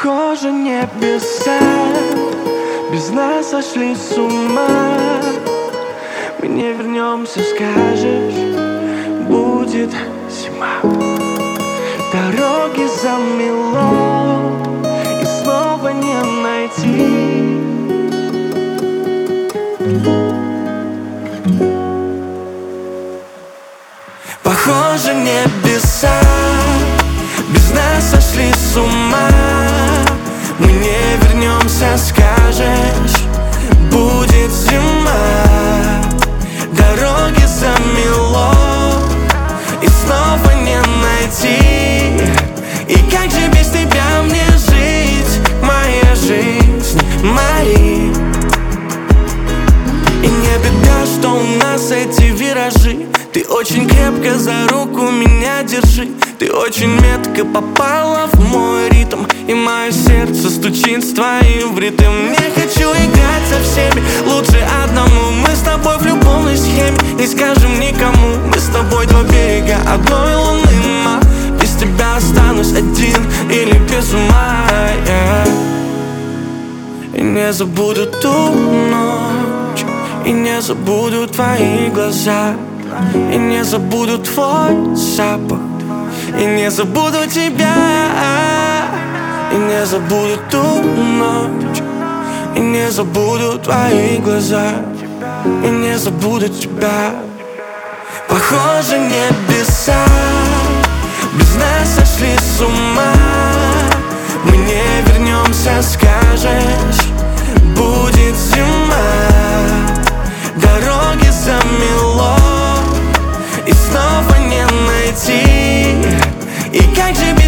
Похоже, небеса без нас сошли с ума. Мы не вернемся, скажешь, будет зима. Дороги замело и снова не найти. Похоже, небеса без нас сошли с ума. Мы не вернемся, скажешь, будет зима. Дороги замело и снова не найти. И как же без тебя мне жить, моя жизнь, Мари? И не беда, что у нас эти виражи. Ты очень крепко за руку меня держи. Ты очень метко попала в мой ритм, и мое сердце стучит с твоим в ритм. Не хочу играть со всеми, лучше одному. Мы с тобой в любовной схеме, не скажем никому. Мы с тобой два берега одной луны, ма. Без тебя останусь один или без ума, yeah. И не забуду ту ночь, и не забуду твои глаза, и не забуду твой запах, и не забуду тебя. И не забуду ту ночь, и не забуду твои глаза, и не забуду тебя. Похоже, небеса без нас сошли с ума. Мы не вернемся, скажешь, будет зима. Дороги замело и снова не найти. И как же